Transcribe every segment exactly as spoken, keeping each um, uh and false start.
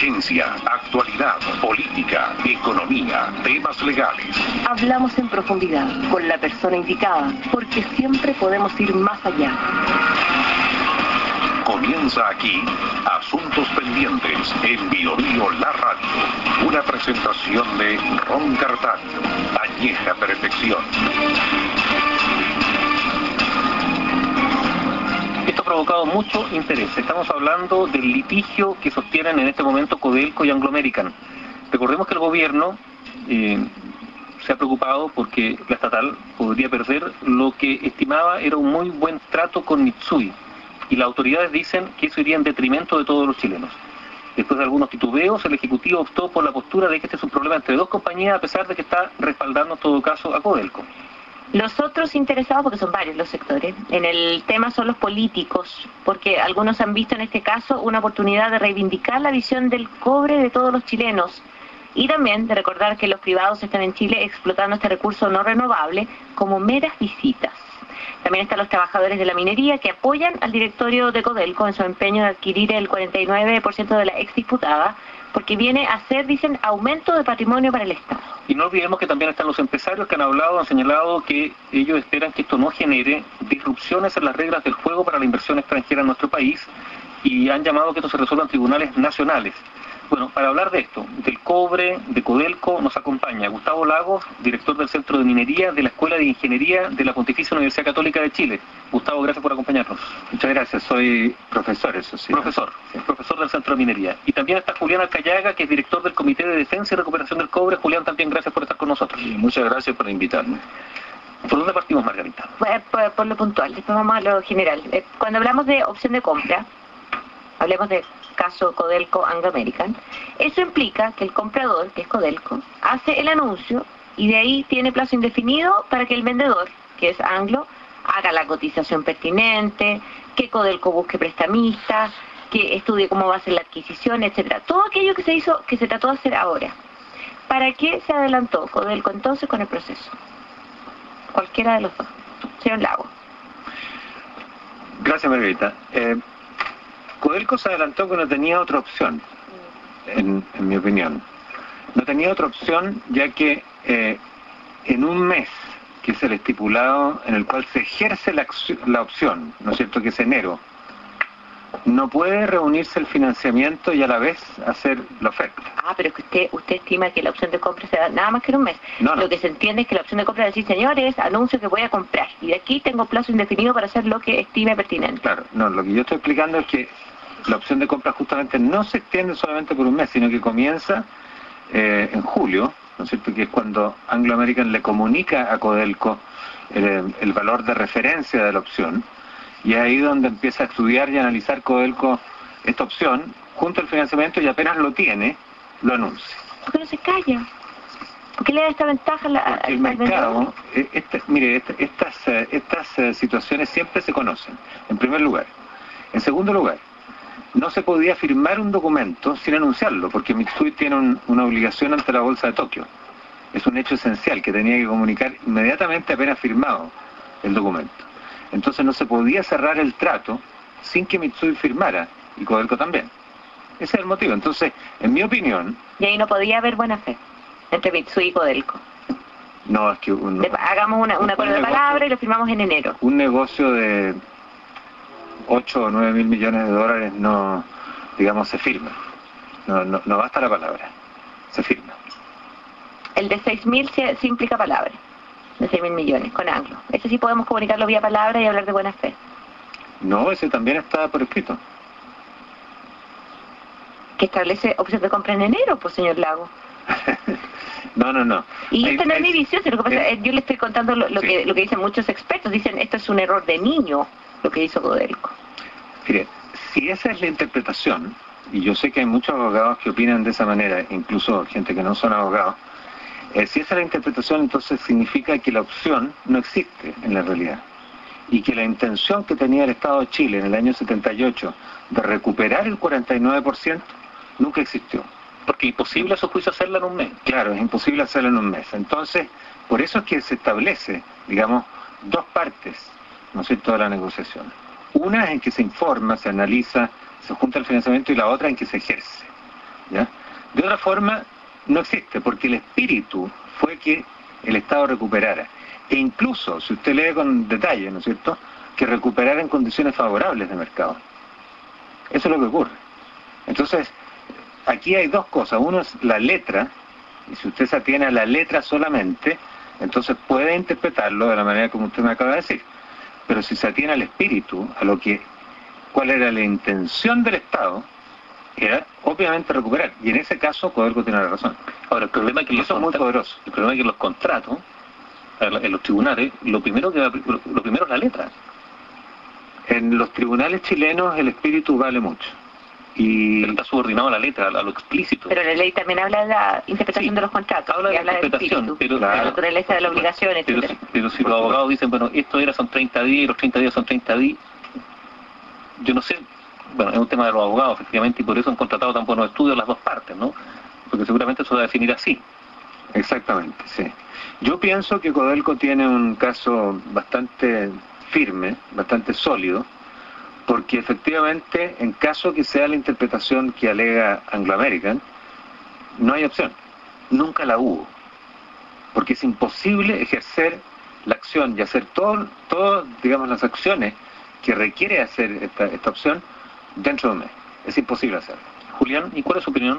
Inteligencia, actualidad, política, economía, temas legales. Hablamos en profundidad, con la persona indicada, porque siempre podemos ir más allá. Comienza aquí, Asuntos Pendientes, en Bio Bio La Radio. Una presentación de Ron Cartacho, añeja perfección. Esto ha provocado mucho interés. Estamos hablando del litigio que sostienen en este momento Codelco y Anglo American. Recordemos que el gobierno eh, se ha preocupado porque la estatal podría perder lo que estimaba era un muy buen trato con Mitsui. Y las autoridades dicen que eso iría en detrimento de todos los chilenos. Después de algunos titubeos, el Ejecutivo optó por la postura de que este es un problema entre dos compañías, a pesar de que está respaldando en todo caso a Codelco. Los otros interesados, porque son varios los sectores, en el tema son los políticos, porque algunos han visto en este caso una oportunidad de reivindicar la visión del cobre de todos los chilenos y también de recordar que los privados están en Chile explotando este recurso no renovable como meras visitas. También están los trabajadores de la minería que apoyan al directorio de Codelco en su empeño de adquirir el cuarenta y nueve por ciento de la exdiputada, porque viene a ser, dicen, aumento de patrimonio para el Estado. Y no olvidemos que también están los empresarios que han hablado, han señalado que ellos esperan que esto no genere disrupciones en las reglas del juego para la inversión extranjera en nuestro país y han llamado que esto se resuelva en tribunales nacionales. Bueno, para hablar de esto, del cobre, de Codelco, nos acompaña Gustavo Lagos, director del Centro de Minería de la Escuela de Ingeniería de la Pontificia Universidad Católica de Chile. Gustavo, gracias por acompañarnos. Muchas gracias, soy profesor, eso sí. Profesor, sí. Profesor del Centro de Minería. Y también está Julián Alcayaga, que es director del Comité de Defensa y Recuperación del Cobre. Julián, también gracias por estar con nosotros. Sí, muchas gracias por invitarme. ¿Por dónde partimos, Margarita? Por, por, por lo puntual, después vamos a lo general. Eh, cuando hablamos de opción de compra, hablemos de caso Codelco Anglo American, eso implica que el comprador, que es Codelco, hace el anuncio y de ahí tiene plazo indefinido para que el vendedor, que es Anglo, haga la cotización pertinente, que Codelco busque prestamistas, que estudie cómo va a ser la adquisición, etcétera. Todo aquello que se hizo, que se trató de hacer ahora. ¿Para qué se adelantó Codelco entonces con el proceso? Cualquiera de los dos. Señor Lago. Gracias, Margarita. Eh, Codelco se adelantó que no tenía otra opción, en, en mi opinión. No tenía otra opción ya que eh, en un mes, que es el estipulado en el cual se ejerce la, la opción, ¿no es cierto?, que es enero, no puede reunirse el financiamiento y a la vez hacer la oferta. Ah, pero es que usted usted estima que la opción de compra se da nada más que en un mes. No, no. Lo que se entiende es que la opción de compra es decir, señores, anuncio que voy a comprar y de aquí tengo plazo indefinido para hacer lo que estime pertinente. Claro, no, lo que yo estoy explicando es que la opción de compra justamente no se extiende solamente por un mes, sino que comienza eh, en julio, ¿no es cierto?, que es cuando Anglo American le comunica a Codelco el, el valor de referencia de la opción, y es ahí donde empieza a estudiar y analizar Codelco esta opción, junto al financiamiento, y apenas lo tiene, lo anuncia. ¿Por qué no se calla? ¿Por qué le da esta ventaja al, al el mercado? Eh, este, mire, este, estas, eh, estas eh, situaciones siempre se conocen, en primer lugar. En segundo lugar, no se podía firmar un documento sin anunciarlo, porque Mitsui tiene un, una obligación ante la Bolsa de Tokio. Es un hecho esencial que tenía que comunicar inmediatamente apenas firmado el documento. Entonces no se podía cerrar el trato sin que Mitsui firmara, y Codelco también. Ese es el motivo. Entonces, en mi opinión... Y ahí no podía haber buena fe entre Mitsui y Codelco. No, es que... Un, de, hagamos una, un acuerdo un de palabra y lo firmamos en enero. Un negocio de ocho o nueve mil millones de dólares no, digamos, se firma. No, no, no basta la palabra. Se firma. El de seis mil sí, sí implica palabra. De seis mil millones, con Anglo. Ese sí podemos comunicarlo vía palabra y hablar de buena fe. No, ese también está por escrito. Que establece opción de compra en enero, pues, señor Lago. no, no, no. Y hay, esta no es hay, mi visión, lo que pasa es, yo le estoy contando lo, lo, sí. que, lo que dicen muchos expertos. Dicen, esto es un error de niño, lo que hizo Codelco. Mire, si esa es la interpretación, y yo sé que hay muchos abogados que opinan de esa manera, incluso gente que no son abogados, Eh, si esa es la interpretación, entonces significa que la opción no existe en la realidad. Y que la intención que tenía el Estado de Chile en el año setenta y ocho de recuperar el cuarenta y nueve por ciento nunca existió. Porque es imposible a su juicio hacerla en un mes. Claro, es imposible hacerla en un mes. Entonces, por eso es que se establece, digamos, dos partes, ¿no es cierto?, de la negociación. Una en que se informa, se analiza, se junta el financiamiento, y la otra en que se ejerce. ¿ya? De otra forma, no existe, porque el espíritu fue que el Estado recuperara. E incluso, si usted lee con detalle, ¿no es cierto?, que recuperara en condiciones favorables de mercado. Eso es lo que ocurre. Entonces, aquí hay dos cosas. Uno es la letra, y si usted se atiene a la letra solamente, entonces puede interpretarlo de la manera como usted me acaba de decir. Pero si se atiene al espíritu, a lo que, cuál era la intención del Estado, era obviamente recuperar. Y en ese caso, Codelco tiene la razón. Ahora, el problema es que eso es muy poderoso. El problema es que en los contratos, en los tribunales, lo primero que lo primero es la letra. En los tribunales chilenos el espíritu vale mucho. Y pero está subordinado a la letra, a lo explícito. Pero la ley también habla de la interpretación sí, de los contratos. Habla de la habla interpretación, del pero, la naturaleza de la obligación, pero, etcétera. Pero, pero si los abogados dicen, bueno, esto era son treinta días, los treinta días son treinta días, yo no sé, bueno, es un tema de los abogados, efectivamente, y por eso han contratado tan buenos estudios las dos partes, ¿no? Porque seguramente eso va a definir así. Exactamente, sí. Yo pienso que Codelco tiene un caso bastante firme, bastante sólido, porque efectivamente, en caso que sea la interpretación que alega Anglo American, no hay opción. Nunca la hubo. Porque es imposible ejercer la acción y hacer todo, todo, digamos, las acciones que requiere hacer esta, esta opción dentro de un mes. Es imposible hacerlo. Julián, ¿y cuál es su opinión?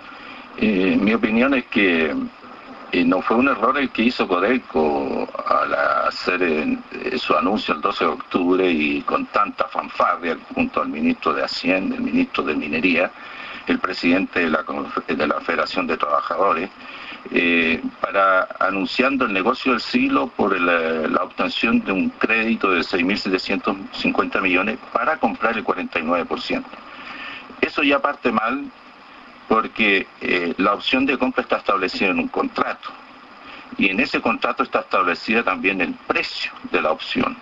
Eh, mi opinión es que eh, no fue un error el que hizo Codelco al hacer eh, su anuncio el doce de octubre y con tanta fanfarria junto al ministro de Hacienda, el ministro de Minería, el presidente de la, de la Federación de Trabajadores, eh, para anunciando el negocio del siglo por el, la obtención de un crédito de seis mil setecientos cincuenta millones para comprar el cuarenta y nueve por ciento. Eso ya parte mal, porque eh, la opción de compra está establecida en un contrato, y en ese contrato está establecida también el precio de la opción.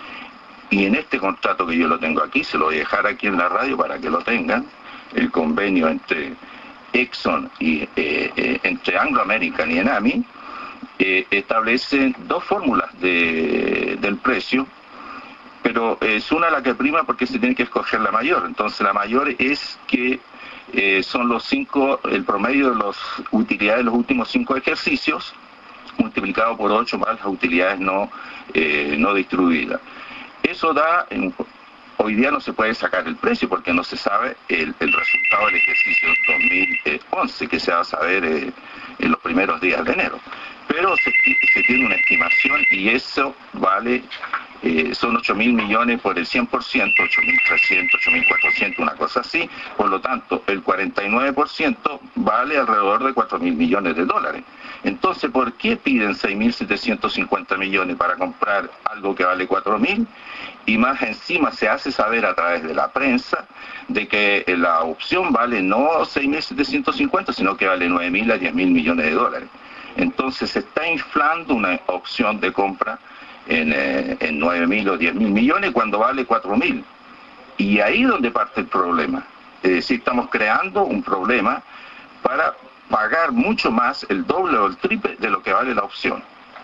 Y en este contrato que yo lo tengo aquí, se lo voy a dejar aquí en la radio para que lo tengan, el convenio entre Exxon y eh, eh, entre Anglo American y Enami, eh, establecen dos fórmulas de, del precio, pero es una la que prima porque se tiene que escoger la mayor. Entonces la mayor es que Eh, son los cinco, el promedio de las utilidades de los últimos cinco ejercicios, multiplicado por ocho más las utilidades no, eh, no distribuidas. Eso da, en, hoy día no se puede sacar el precio porque no se sabe el, el resultado del ejercicio dos mil once, que se va a saber eh, en los primeros días de enero. Pero se, se tiene una estimación y eso vale... Eh, son ocho mil millones por el cien por ciento, ocho mil trescientos, ocho mil cuatrocientos, una cosa así. Por lo tanto, el cuarenta y nueve por ciento vale alrededor de cuatro mil millones de dólares. Entonces, ¿por qué piden seis mil setecientos cincuenta millones para comprar algo que vale cuatro mil? Y más encima se hace saber a través de la prensa de que la opción vale no seis mil setecientos cincuenta, sino que vale nueve mil a diez mil millones de dólares. Entonces se está inflando una opción de compra en, eh, en nueve mil o diez mil millones cuando vale cuatro mil. Y ahí es donde parte el problema. Es decir, estamos creando un problema para pagar mucho más, el doble o el triple de lo que vale la opción.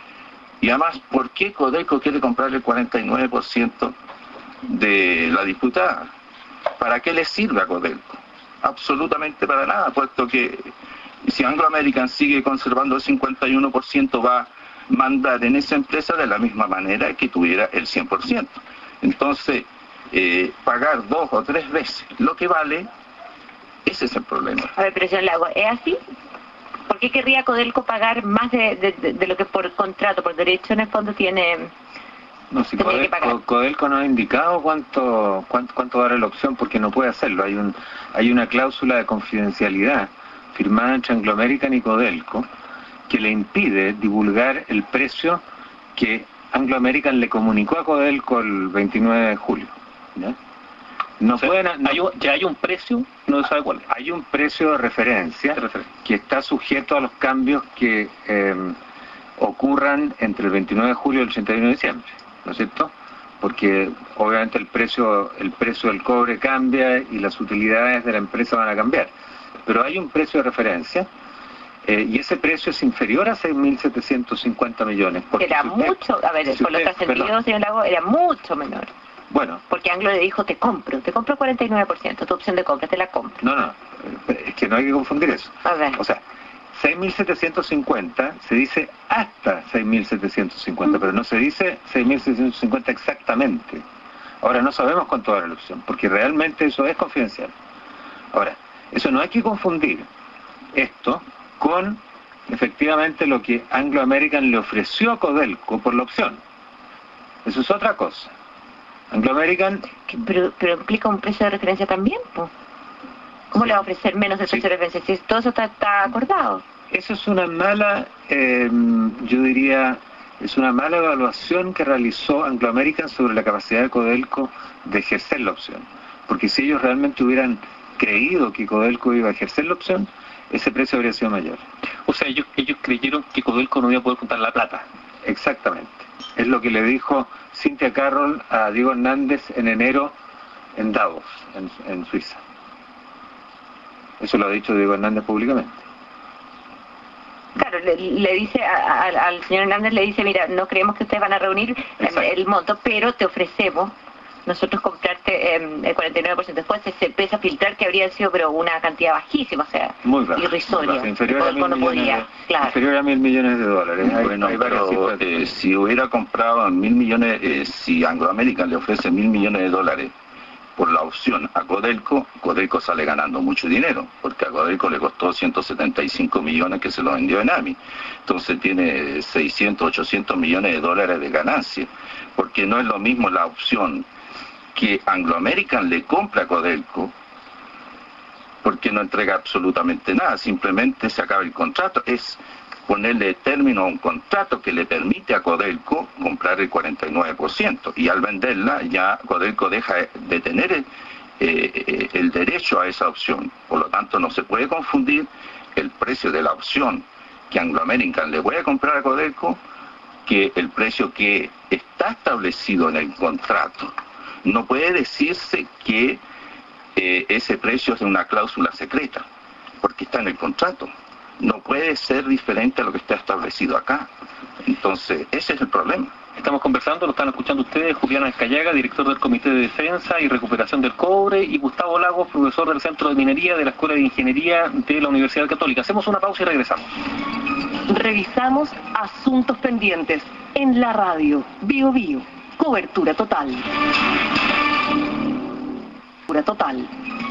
Y además, ¿por qué Codelco quiere comprar el cuarenta y nueve por ciento de la disputada? ¿Para qué le sirve a Codelco? Absolutamente para nada, puesto que si Anglo American sigue conservando el cincuenta y uno por ciento va a mandar en esa empresa de la misma manera que tuviera el cien por ciento. Entonces, eh, pagar dos o tres veces lo que vale, ese es el problema. A ver, pero señor Lago, ¿es así? ¿Por qué querría Codelco pagar más de, de, de, de lo que por contrato, por derecho en el fondo tiene, no, si Codelco, que pagar? Codelco no ha indicado cuánto, cuánto, cuánto vale la opción porque no puede hacerlo. Hay, un, hay una cláusula de confidencialidad firmada entre Anglo American y Codelco que le impide divulgar el precio que Anglo American le comunicó a Codelco el veintinueve de julio. ¿Ya? No, o sea, pueden, no, hay un, ya hay un precio, no se sabe cuál. Hay un precio de referencia, de referencia que está sujeto a los cambios que eh, ocurran entre el veintinueve de julio y el treinta y uno de diciembre, ¿no es cierto? Porque obviamente el precio, el precio del cobre cambia y las utilidades de la empresa van a cambiar. Pero hay un precio de referencia. Eh, y ese precio es inferior a seis mil setecientos cincuenta millones. Era si usted, mucho, a ver, si por lo trascendido, señor Lago, era mucho menor. Bueno. Porque Anglo le dijo, te compro, te compro cuarenta y nueve por ciento, tu opción de compra, te la compro. No, no, es que no hay que confundir eso. A ver. O sea, seis mil setecientos cincuenta se dice hasta seis mil setecientos cincuenta, mm. pero no se dice seis mil setecientos cincuenta exactamente. Ahora, no sabemos cuánto vale la opción, porque realmente eso es confidencial. Ahora, eso no hay que confundir esto con efectivamente lo que Anglo American le ofreció a Codelco por la opción. Eso es otra cosa. Anglo American... Pero, pero implica un precio de referencia también, ¿no? ¿Cómo sí. le va a ofrecer menos el precio sí. de referencia? Si todo eso está, está acordado. Eso es una mala, eh, yo diría, es una mala evaluación que realizó Anglo American sobre la capacidad de Codelco de ejercer la opción. Porque si ellos realmente hubieran creído que Codelco iba a ejercer la opción, ese precio habría sido mayor. O sea, ellos, ellos creyeron que Codelco no iba a poder contar la plata. Exactamente. Es lo que le dijo Cynthia Carroll a Diego Hernández en enero en Davos, en, en Suiza. Eso lo ha dicho Diego Hernández públicamente. Claro, le, le dice a, a, al señor Hernández, le dice, mira, no creemos que ustedes van a reunir el, el monto, pero te ofrecemos nosotros comprarte eh, el cuarenta y nueve por ciento. Después se, se empieza a filtrar que habría sido pero una cantidad bajísima, o sea, muy baja, irrisoria. Muy inferior, a mil no podía, de, claro. inferior a mil millones de dólares. Hay, bueno, hay pero eh, si hubiera comprado mil millones, eh, si Anglo American le ofrece mil millones de dólares por la opción a Codelco, Codelco sale ganando mucho dinero, porque a Codelco le costó ciento setenta y cinco millones que se lo vendió Enami. Entonces tiene seiscientos, ochocientos millones de dólares de ganancia, porque no es lo mismo la opción que Anglo American le compra a Codelco, porque no entrega absolutamente nada, simplemente se acaba el contrato, es ponerle término a un contrato que le permite a Codelco comprar el cuarenta y nueve por ciento, y al venderla ya Codelco deja de tener el, eh, el derecho a esa opción. Por lo tanto, no se puede confundir el precio de la opción que Anglo American le puede a comprar a Codelco que el precio que está establecido en el contrato. No puede decirse que eh, ese precio es una cláusula secreta, porque está en el contrato. No puede ser diferente a lo que está establecido acá. Entonces, ese es el problema. Estamos conversando, lo están escuchando ustedes, Julián Alcayaga, director del Comité de Defensa y Recuperación del Cobre, y Gustavo Lagos, profesor del Centro de Minería de la Escuela de Ingeniería de la Universidad Católica. Hacemos una pausa y regresamos. Revisamos asuntos pendientes en la radio. Bio Bio. Cobertura total. Cobertura total.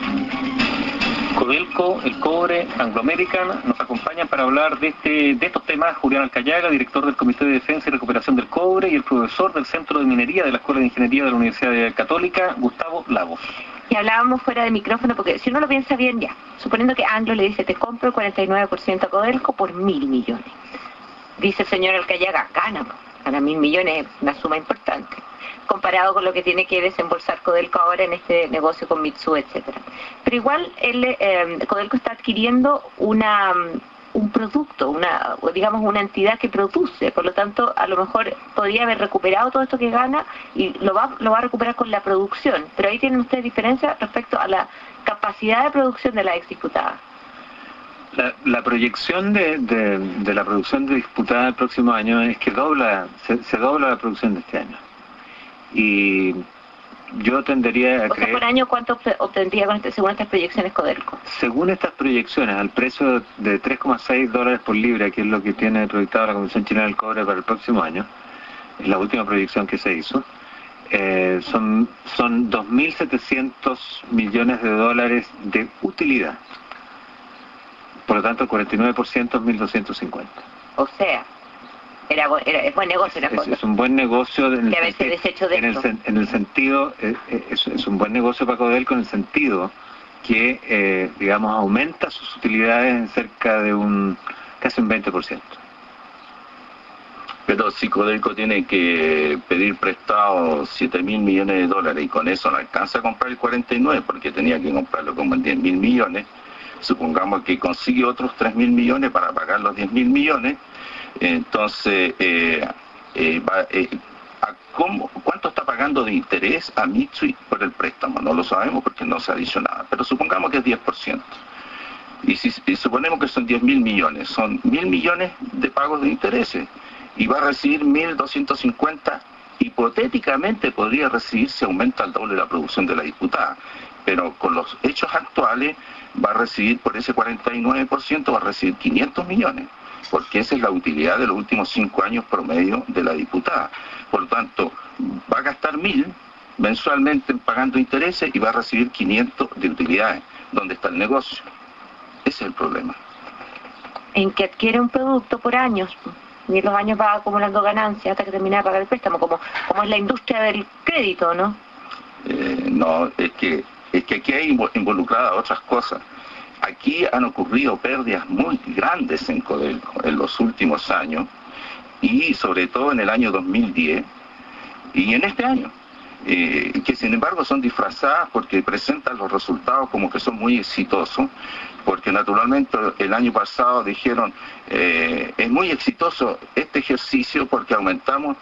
Codelco, el cobre, Anglo American, nos acompañan para hablar de este de estos temas Julián Alcayaga, director del Comité de Defensa y Recuperación del Cobre, y el profesor del Centro de Minería de la Escuela de Ingeniería de la Universidad Católica, Gustavo Lagos. Y hablábamos fuera de micrófono, porque si uno lo piensa bien ya, suponiendo que Anglo le dice, te compro el cuarenta y nueve por ciento a Codelco por mil millones. Dice el señor Alcayaga, gana, gana mil millones, es una suma importante, comparado con lo que tiene que desembolsar Codelco ahora en este negocio con Mitsui, etcétera. Pero igual el, eh, Codelco está adquiriendo una un producto, una digamos una entidad que produce, por lo tanto a lo mejor podría haber recuperado todo esto que gana y lo va lo va a recuperar con la producción. Pero ahí tienen ustedes diferencia respecto a la capacidad de producción de la ex disputada. La, la proyección de, de, de la producción de disputada el próximo año es que dobla se, se dobla la producción de este año. Y yo tendería a o creer... sea, por año, ¿cuánto obtendría con este, según estas proyecciones Codelco? Según estas proyecciones, al precio de tres coma seis dólares por libra, que es lo que tiene proyectado la Comisión Chilena del Cobre para el próximo año, es la última proyección que se hizo, eh, son, son dos mil setecientos millones de dólares de utilidad. Por lo tanto, el cuarenta y nueve por ciento es mil doscientos cincuenta. O sea... Era, era, es buen negocio, es, es un buen negocio en el, haberse deshecho de en, el, en el sentido, eh, es, es un buen negocio para Codelco en el sentido que, eh, digamos, aumenta sus utilidades en cerca de un, casi un veinte por ciento. Pero si Codelco tiene que pedir prestado siete mil millones de dólares y con eso no alcanza a comprar el cuarenta y nueve porque tenía que comprarlo como en diez mil millones, supongamos que consigue otros tres mil millones para pagar los diez mil millones, entonces, eh, eh, va, eh, ¿a cómo, ¿cuánto está pagando de interés a Mitsui por el préstamo? No lo sabemos porque no se ha dicho nada, pero supongamos que es diez por ciento. Y si y suponemos que son diez mil millones, son mil millones de pagos de intereses y va a recibir mil doscientos cincuenta hipotéticamente podría recibir si aumenta el doble la producción de la diputada, pero con los hechos actuales va a recibir por ese cuarenta y nueve por ciento, va a recibir quinientos millones, porque esa es la utilidad de los últimos cinco años promedio de la diputada. Por lo tanto, va a gastar mil mensualmente pagando intereses y va a recibir quinientos de utilidades. ¿Dónde está el negocio? Ese es el problema. En que adquiere un producto por años, y los años va acumulando ganancias hasta que termina de pagar el préstamo, como, como es la industria del crédito, ¿no? Eh, no, es que, es que aquí hay involucradas otras cosas. Aquí han ocurrido pérdidas muy grandes en Codelco en los últimos años, y sobre todo en el año dos mil diez y en este año. Eh, que sin embargo son disfrazadas porque presentan los resultados como que son muy exitosos, porque naturalmente el año pasado dijeron eh, es muy exitoso este ejercicio porque aumentamos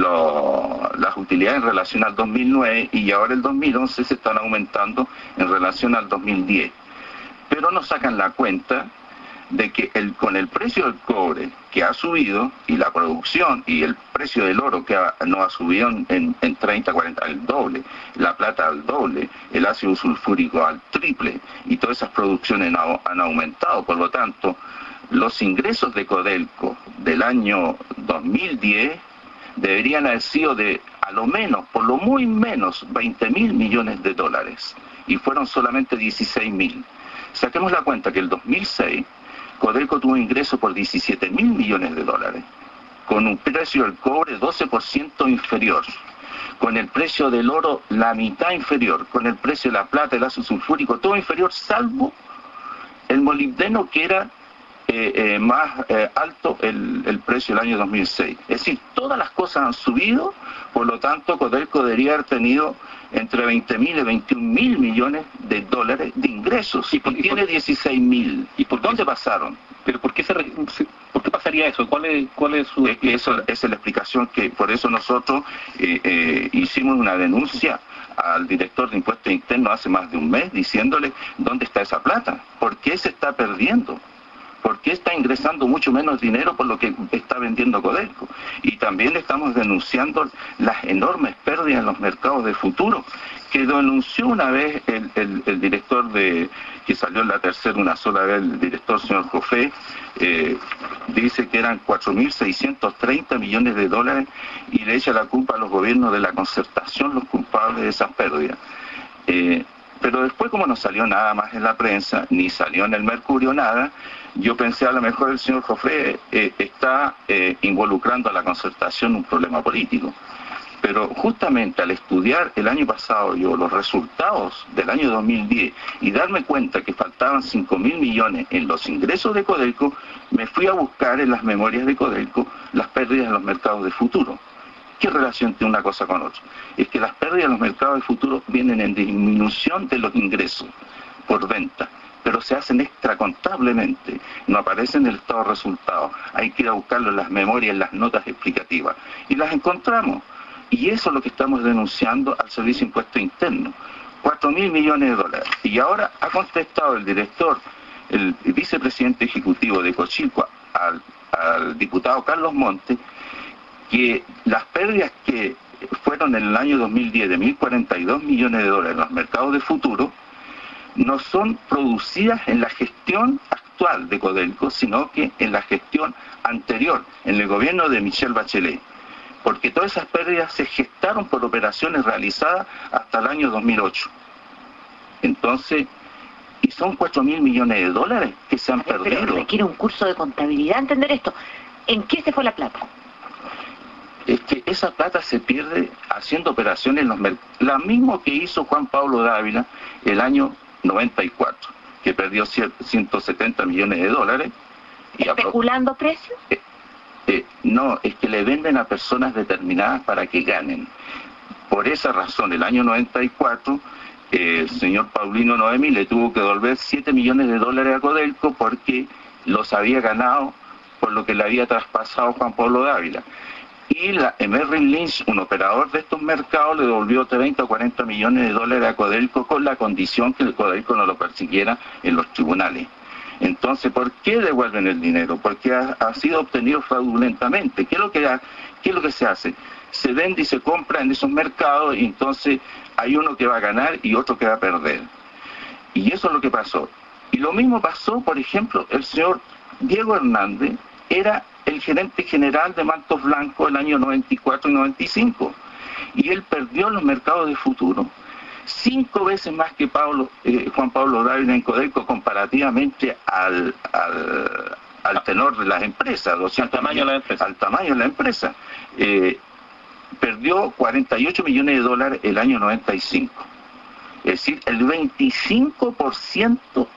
lo, las utilidades en relación al dos mil nueve y ahora el dos mil once se están aumentando en relación al dos mil diez, pero no sacan la cuenta de que el, con el precio del cobre que ha subido y la producción y el precio del oro que ha, no ha subido en, en treinta, cuarenta, al doble, la plata al doble, el ácido sulfúrico al triple, y todas esas producciones no, han aumentado. Por lo tanto, los ingresos de Codelco del año dos mil diez deberían haber sido de a lo menos, por lo muy menos, veinte mil millones de dólares, y fueron solamente dieciséis mil. Saquemos la cuenta que el dos mil seis Codelco tuvo ingresos por diecisiete mil millones de dólares, con un precio del cobre doce por ciento inferior, con el precio del oro la mitad inferior, con el precio de la plata, el ácido sulfúrico, todo inferior, salvo el molibdeno, que era eh, eh, más eh, alto el, el precio del año dos mil seis. Es decir, todas las cosas han subido, por lo tanto Codelco debería haber tenido entre veinte mil y veintiún mil millones de dólares de ingresos, y, por, y tiene dieciséis mil. ¿Y por dónde pasaron? ¿Pero por qué, se, por qué pasaría eso? ¿Cuál es, cuál es su es que eso, esa es la explicación, que por eso nosotros eh, eh, hicimos una denuncia al director de impuestos internos hace más de un mes, diciéndole dónde está esa plata, por qué se está perdiendo, por qué está ingresando mucho menos dinero por lo que está vendiendo Codelco. Y también estamos denunciando las enormes pérdidas en los mercados de futuro, que denunció una vez el, el, el director de, que salió en la tercera una sola vez, el director señor Jofé, eh, dice que eran cuatro mil seiscientos treinta millones de dólares, y le echa la culpa a los gobiernos de la concertación, los culpables de esas pérdidas. Eh, pero después, como no salió nada más en la prensa, ni salió en el Mercurio nada, yo pensé a lo mejor el señor Jofré eh, está eh, involucrando a la concertación un problema político. Pero justamente al estudiar el año pasado yo los resultados del año dos mil diez y darme cuenta que faltaban cinco mil millones en los ingresos de Codelco, me fui a buscar en las memorias de Codelco las pérdidas en los mercados de futuro. ¿Qué relación tiene una cosa con otra? Es que las pérdidas en los mercados de futuro vienen en disminución de los ingresos por venta, pero se hacen extracontablemente, no aparecen en el estado de resultados. Hay que ir a buscarlo en las memorias, en las notas explicativas, y las encontramos. Y eso es lo que estamos denunciando al Servicio de Impuestos Internos, cuatro mil millones de dólares. Y ahora ha contestado el director, el vicepresidente ejecutivo de Cochilco, al, al diputado Carlos Montes, que las pérdidas que fueron en el año dos mil diez de mil cuarenta y dos millones de dólares en los mercados de futuro no son producidas en la gestión actual de Codelco, sino que en la gestión anterior, en el gobierno de Michelle Bachelet, porque todas esas pérdidas se gestaron por operaciones realizadas hasta el año dos mil ocho. Entonces, y son cuatro mil millones de dólares que se han Pero perdido. requiere un curso de contabilidad entender esto. ¿En qué se fue la plata? Es que esa plata se pierde haciendo operaciones en los mercados. La misma que hizo Juan Pablo Dávila el año noventa y cuatro, que perdió ciento setenta millones de dólares. Y ¿Especulando precios? Eh, eh, no, es que le venden a personas determinadas para que ganen. Por esa razón, el año noventa y cuatro, eh, el señor Paulino Noemi le tuvo que devolver siete millones de dólares a Codelco porque los había ganado por lo que le había traspasado Juan Pablo Dávila. Y la Merrill Lynch, un operador de estos mercados, le devolvió treinta o cuarenta millones de dólares a Codelco con la condición que el Codelco no lo persiguiera en los tribunales. Entonces, ¿por qué devuelven el dinero? Porque ha, ha sido obtenido fraudulentamente. ¿Qué es lo que ha, qué es lo que se hace? se vende y se compra en esos mercados, y entonces hay uno que va a ganar y otro que va a perder. Y eso es lo que pasó. Y lo mismo pasó, por ejemplo, el señor Diego Hernández era el gerente general de Mantos Blancos el año noventa y cuatro y noventa y cinco, y él perdió en los mercados de futuro cinco veces más que Pablo, eh, Juan Pablo Dávila en Codelco, comparativamente al, al, al tenor de las empresas, al tamaño de la empresa. Al tamaño de la empresa. Eh, perdió cuarenta y ocho millones de dólares el año noventa y cinco. Es decir, el veinticinco por ciento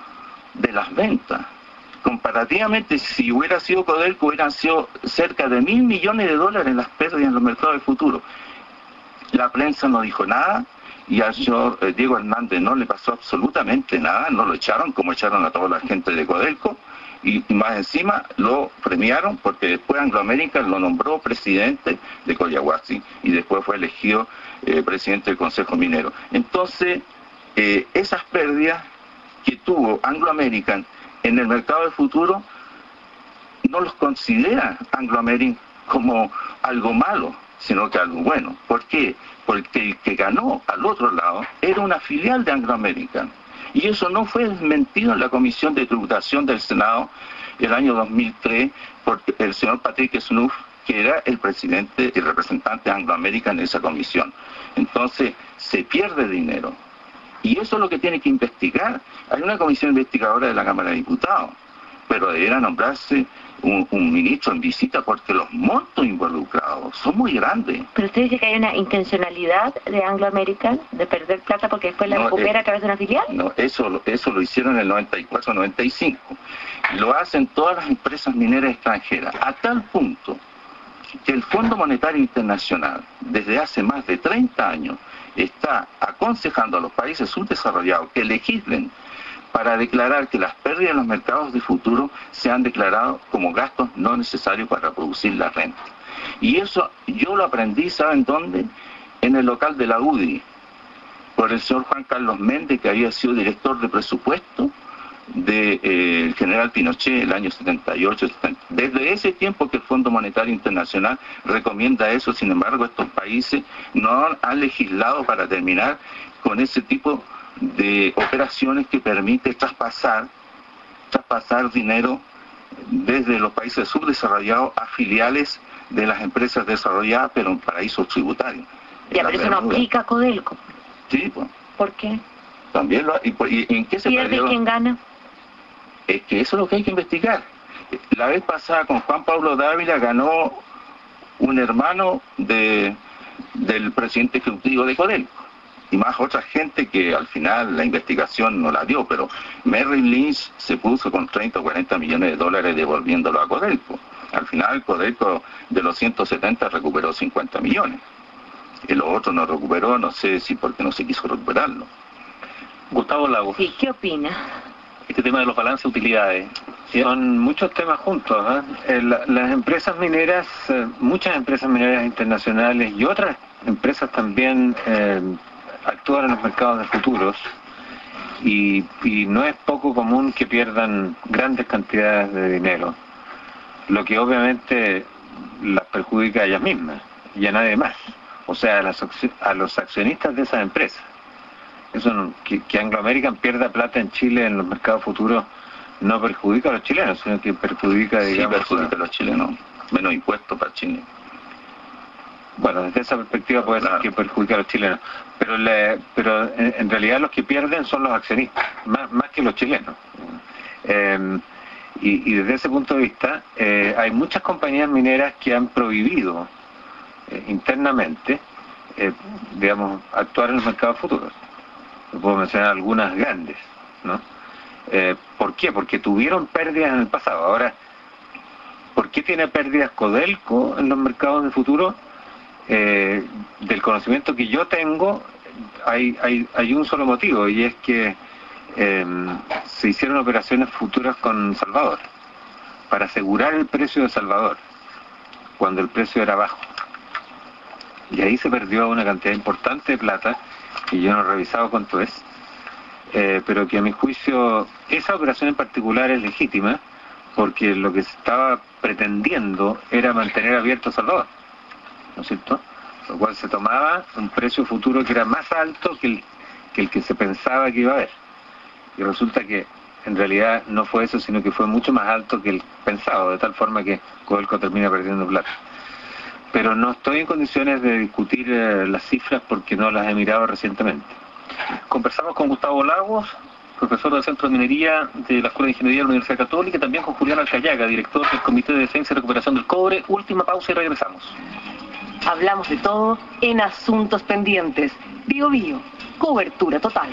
de las ventas. Comparativamente, si hubiera sido Codelco, hubieran sido cerca de mil millones de dólares en las pérdidas en los mercados de futuro. La prensa no dijo nada, y al señor eh, Diego Hernández no le pasó absolutamente nada, no lo echaron como echaron a toda la gente de Codelco, y, y más encima lo premiaron porque después Anglo American lo nombró presidente de Collahuasi y después fue elegido eh, presidente del Consejo Minero. Entonces, eh, esas pérdidas que tuvo Anglo American en el mercado de futuro no los considera Anglo American como algo malo, sino que algo bueno. ¿Por qué? Porque el que ganó al otro lado era una filial de Anglo American. Y eso no fue desmentido en la Comisión de Tributación del Senado el año dos mil tres por el señor Patrick Snuff, que era el presidente y representante de Anglo American en esa comisión. Entonces, se pierde dinero. Y eso es lo que tiene que investigar. Hay una comisión investigadora de la Cámara de Diputados, pero debería nombrarse un, un ministro en visita porque los montos involucrados son muy grandes. Pero usted dice que hay una intencionalidad de Anglo American de perder plata porque después la No, recupera eh, a través de una filial. No, eso, eso lo hicieron en el noventa y cuatro noventa y cinco. Lo hacen todas las empresas mineras extranjeras, a tal punto que el Fondo Monetario Internacional, desde hace más de treinta años, está aconsejando a los países subdesarrollados que legislen para declarar que las pérdidas en los mercados de futuro sean declarados como gastos no necesarios para producir la renta. Y eso yo lo aprendí, ¿saben dónde? En el local de la U D I, por el señor Juan Carlos Méndez, que había sido director de presupuesto del eh, general Pinochet el año setenta y ocho setenta. Desde ese tiempo que el Fondo Monetario Internacional recomienda eso. Sin embargo, estos países no han legislado para terminar con ese tipo de operaciones que permite traspasar traspasar dinero desde los países subdesarrollados a filiales de las empresas desarrolladas, pero en paraísos tributarios. Ya, pero eso no aplica a Codelco. Sí, pues. ¿Por qué? También lo, y, y, ¿en qué se ¿Pierde perdió? quién gana? Es que eso es lo que hay que investigar. La vez pasada con Juan Pablo Dávila ganó un hermano de, del presidente ejecutivo de Codelco, y más otra gente que al final la investigación no la dio, pero Merrill Lynch se puso con treinta o cuarenta millones de dólares devolviéndolo a Codelco. Al final Codelco de los ciento setenta recuperó cincuenta millones. Y los otros no recuperó, no sé si porque no se quiso recuperarlo. Gustavo Lago. Sí, ¿qué opina? Este tema de los balances de utilidades. ¿Sí? Son muchos temas juntos. ¿eh? Eh, la, las empresas mineras, eh, muchas empresas mineras internacionales y otras empresas también eh, actúan en los mercados de futuros, y, y no es poco común que pierdan grandes cantidades de dinero, lo que obviamente las perjudica a ellas mismas y a nadie más, o sea, a, las, a los accionistas de esas empresas. Eso no, que, que Anglo American pierda plata en Chile en los mercados futuros no perjudica a los chilenos, sino que perjudica, digamos... Sí, perjudica a los chilenos, menos impuestos para Chile. Bueno, desde esa perspectiva puede claro. ser que perjudica a los chilenos, pero le, pero en, en realidad los que pierden son los accionistas, más, más que los chilenos. Eh, y, y desde ese punto de vista, eh, hay muchas compañías mineras que han prohibido eh, internamente, eh, digamos, actuar en los mercados futuros. Puedo mencionar algunas grandes, ¿no? Eh, ¿Por qué? Porque tuvieron pérdidas en el pasado. Ahora, ¿por qué tiene pérdidas Codelco en los mercados de futuro? Eh, del conocimiento que yo tengo, hay, hay, hay un solo motivo, y es que eh, se hicieron operaciones futuras con Salvador para asegurar el precio de Salvador cuando el precio era bajo, y ahí se perdió una cantidad importante de plata, y yo no he revisado cuánto es, eh, pero que a mi juicio esa operación en particular es legítima porque lo que se estaba pretendiendo era mantener abierto Salvador. ¿no es cierto? Lo cual se tomaba un precio futuro que era más alto que el que, el que se pensaba que iba a haber. Y resulta que en realidad no fue eso, sino que fue mucho más alto que el pensado, de tal forma que Codelco termina perdiendo plata. Pero no estoy en condiciones de discutir eh, las cifras porque no las he mirado recientemente. Conversamos con Gustavo Lagos, profesor del Centro de Minería de la Escuela de Ingeniería de la Universidad Católica, y también con Julián Alcayaga, director del Comité de Defensa y Recuperación del Cobre. Última pausa y regresamos. Hablamos de todo en Asuntos Pendientes. Bio Bio, cobertura total.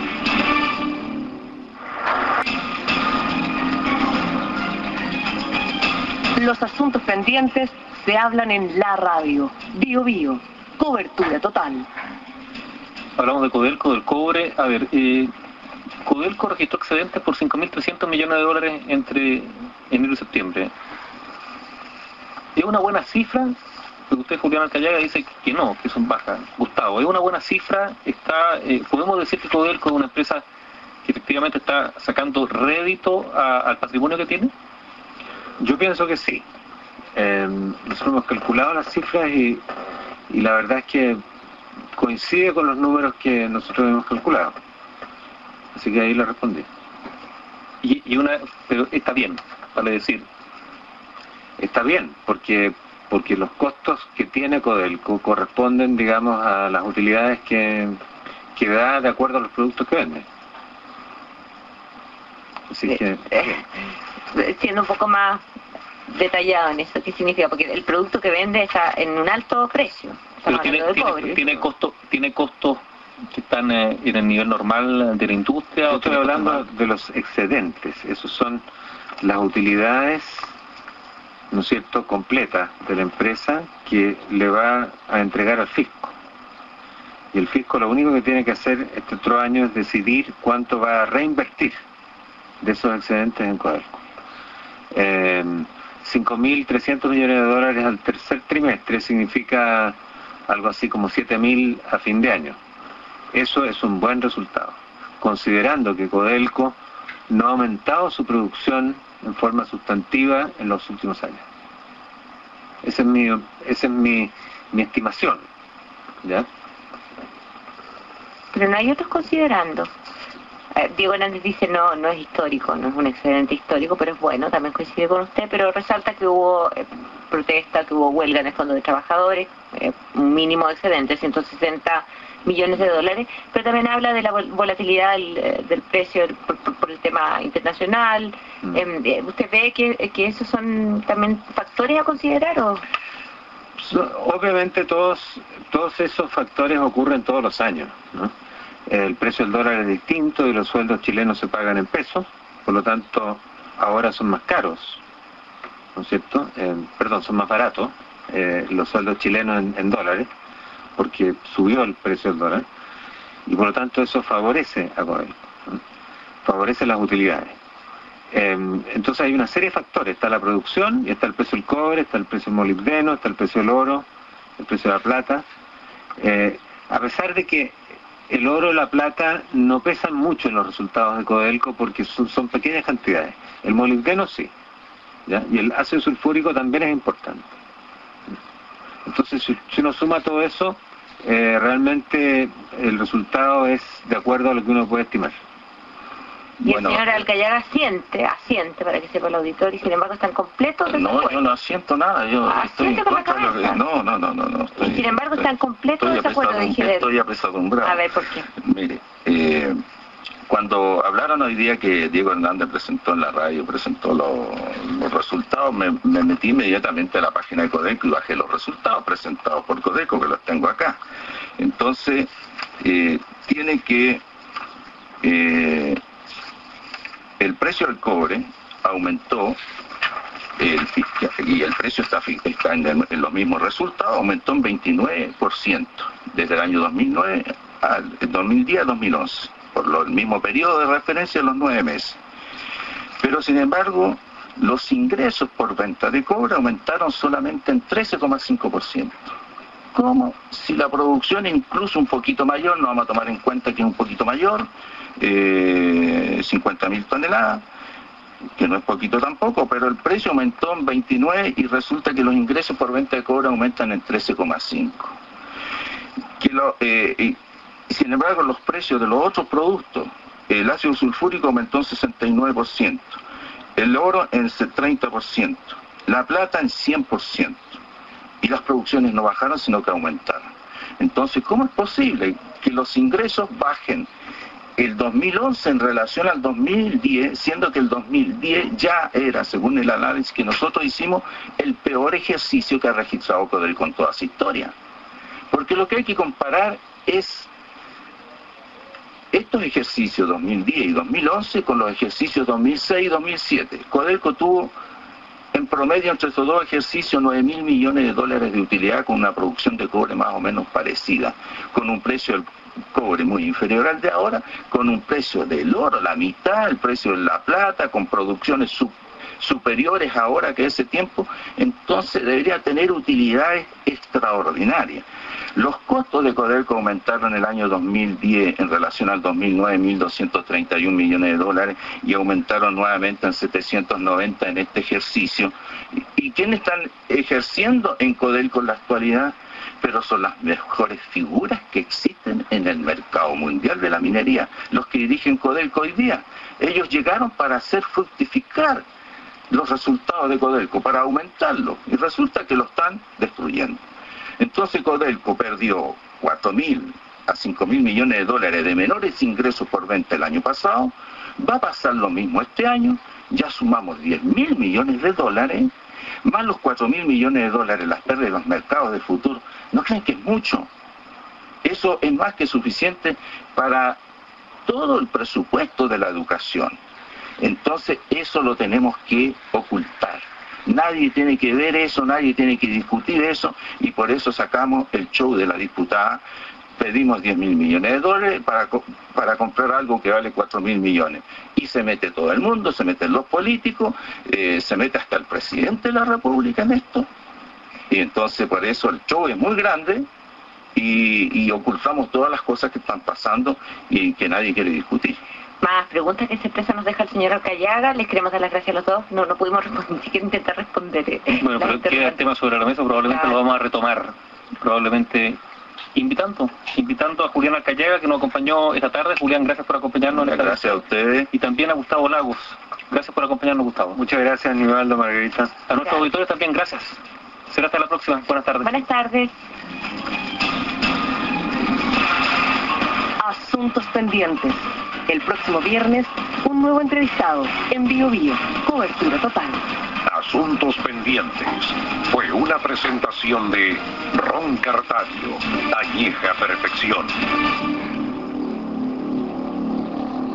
Los asuntos pendientes se hablan en la radio. Bio Bio, cobertura total. Hablamos de Codelco, del cobre. A ver, eh, Codelco registró excedentes por cinco mil trescientos millones de dólares entre enero y septiembre. ¿Es una buena cifra? Porque usted, Julián Alcayaga, dice que no, que son bajas. Gustavo, ¿es una buena cifra? Está, eh, ¿podemos decir que Codelco es una empresa que efectivamente está sacando rédito a, al patrimonio que tiene? Yo pienso que sí. Eh, nosotros hemos calculado las cifras y, y la verdad es que coincide con los números que nosotros hemos calculado. Así que ahí le respondí. Y, y una, pero está bien, vale decir. Está bien, porque porque los costos que tiene Codelco corresponden, digamos, a las utilidades que, que da de acuerdo a los productos que vende. Así que... Eh, siendo un poco más detallado en eso, ¿qué significa? Porque el producto que vende está en un alto precio. Pero tiene, tiene, tiene costos tiene costos que están eh, en el nivel normal de la industria. Yo estoy hablando de los excedentes. Esos son las utilidades, ¿no es cierto?, completas de la empresa que le va a entregar al fisco. Y el fisco lo único que tiene que hacer este otro año es decidir cuánto va a reinvertir de esos excedentes en Codelco. Eh, cinco mil trescientos millones de dólares al tercer trimestre significa algo así como siete mil a fin de año. Eso es un buen resultado, considerando que Codelco no ha aumentado su producción en forma sustantiva en los últimos años. Esa es mi, esa es mi, mi estimación, ¿ya? Pero no hay otros considerando. Eh, Diego Hernández dice no, no es histórico, no es un excedente histórico, pero es bueno, también coincide con usted, pero resalta que hubo eh, protesta, que hubo huelga en el Fondo de Trabajadores, eh, un mínimo de excedente, ciento sesenta millones de dólares, pero también habla de la volatilidad del, del precio por, por, por el tema internacional. Mm. Eh, ¿Usted ve que, que esos son también factores a considerar o...? Obviamente todos, todos esos factores ocurren todos los años, ¿no? El precio del dólar es distinto y los sueldos chilenos se pagan en pesos, por lo tanto ahora son más caros, ¿no es cierto? Eh, perdón, son más baratos eh, los sueldos chilenos en, en dólares, porque subió el precio del dólar, y por lo tanto eso favorece a Codelco, ¿no? Favorece las utilidades. Eh, entonces hay una serie de factores, está la producción, y está el precio del cobre, está el precio del molibdeno, está el precio del oro, el precio de la plata. Eh, a pesar de que el oro y la plata no pesan mucho en los resultados de Codelco porque son, son pequeñas cantidades. El molibdeno sí, ¿ya? Y el ácido sulfúrico también es importante. Entonces, si, si uno suma todo eso, eh, realmente el resultado es de acuerdo a lo que uno puede estimar. Y bueno, el señor Alcayaga asiente, asiente para que sepa el auditorio, y sin embargo están completos de No, acuerdo. yo no asiento nada, yo estoy en contra de lo que... No, no, no, no, no estoy, y sin embargo están completos de acuerdo, dije. Estoy apesadumbrado. A ver, ¿por qué? Mire, eh, cuando hablaron hoy día que Diego Hernández presentó en la radio, presentó lo, los resultados, me, me metí inmediatamente a la página de Codelco y bajé los resultados presentados por Codelco, que los tengo acá. Entonces, eh, tiene que... Eh, el precio del cobre aumentó, el, y el precio está, está en, el, en los mismos resultados, aumentó en veintinueve por ciento desde el año dos mil nueve al dos mil diez a dos mil once, por lo, el mismo periodo de referencia de los nueve meses. Pero sin embargo, los ingresos por venta de cobre aumentaron solamente en trece coma cinco por ciento. ¿Cómo? Si la producción es incluso un poquito mayor, no vamos a tomar en cuenta que es un poquito mayor, eh, cincuenta mil toneladas, que no es poquito tampoco, pero el precio aumentó en veintinueve y resulta que los ingresos por venta de cobre aumentan en trece coma cinco. Que lo, eh, y, sin embargo, los precios de los otros productos, el ácido sulfúrico aumentó en sesenta y nueve por ciento, el oro en treinta por ciento, la plata en cien por ciento, y las producciones no bajaron sino que aumentaron. Entonces, ¿cómo es posible que los ingresos bajen el dos mil once en relación al dos mil diez, siendo que el dos mil diez ya era, según el análisis que nosotros hicimos, el peor ejercicio que ha registrado Codelco en toda su historia? Porque lo que hay que comparar es estos ejercicios dos mil diez y dos mil once con los ejercicios dos mil seis y dos mil siete. Codelco tuvo en promedio entre estos dos ejercicios nueve mil millones de dólares de utilidad, con una producción de cobre más o menos parecida, con un precio del cobre muy inferior al de ahora, con un precio del oro la mitad, el precio de la plata, con producciones sub, superiores ahora que ese tiempo. Entonces debería tener utilidades extraordinarias. Los costos de Codelco aumentaron en el año dos mil diez en relación al dos mil nueve, mil doscientos treinta y un millones de dólares, y aumentaron nuevamente en setecientos noventa en este ejercicio. ¿Y quiénes están ejerciendo en Codelco en la actualidad? Pero son las mejores figuras que existen en el mercado mundial de la minería, los que dirigen Codelco hoy día. Ellos llegaron para hacer fructificar los resultados de Codelco, para aumentarlos, y resulta que lo están destruyendo. Entonces Codelco perdió cuatro mil a cinco mil millones de dólares de menores ingresos por venta el año pasado, va a pasar lo mismo este año, ya sumamos diez mil millones de dólares, más los cuatro mil millones de dólares las pérdidas de los mercados de futuro. ¿No creen que es mucho? Eso es más que suficiente para todo el presupuesto de la educación. Entonces eso lo tenemos que ocultar. Nadie tiene que ver eso, nadie tiene que discutir eso, y por eso sacamos el show de la diputada. Pedimos diez mil millones de dólares para, para comprar algo que vale cuatro mil millones. Y se mete todo el mundo, se meten los políticos, eh, se mete hasta el presidente de la República en esto. Y entonces por eso el show es muy grande y, y ocultamos todas las cosas que están pasando y que nadie quiere discutir. Más preguntas que siempre se nos deja el señor Arcayaga. Les queremos dar las gracias a los dos. No, no pudimos responder, ni siquiera intentar responder. Eh, bueno, pero queda el tema sobre la mesa, probablemente claro. Lo vamos a retomar. Probablemente invitando, invitando a Julián Arcayaga, que nos acompañó esta tarde. Julián, gracias por acompañarnos. Muchas gracias a ustedes. Y también a Gustavo Lagos. Gracias por acompañarnos, Gustavo. Muchas gracias, Aníbaldo, Margarita. A nuestros auditores también, gracias. Será hasta la próxima. Buenas tardes. Buenas tardes. Asuntos pendientes. El próximo viernes, un nuevo entrevistado en Bio Bio. Cobertura total. Asuntos pendientes. Fue una presentación de Ron Cartario. Añeja perfección.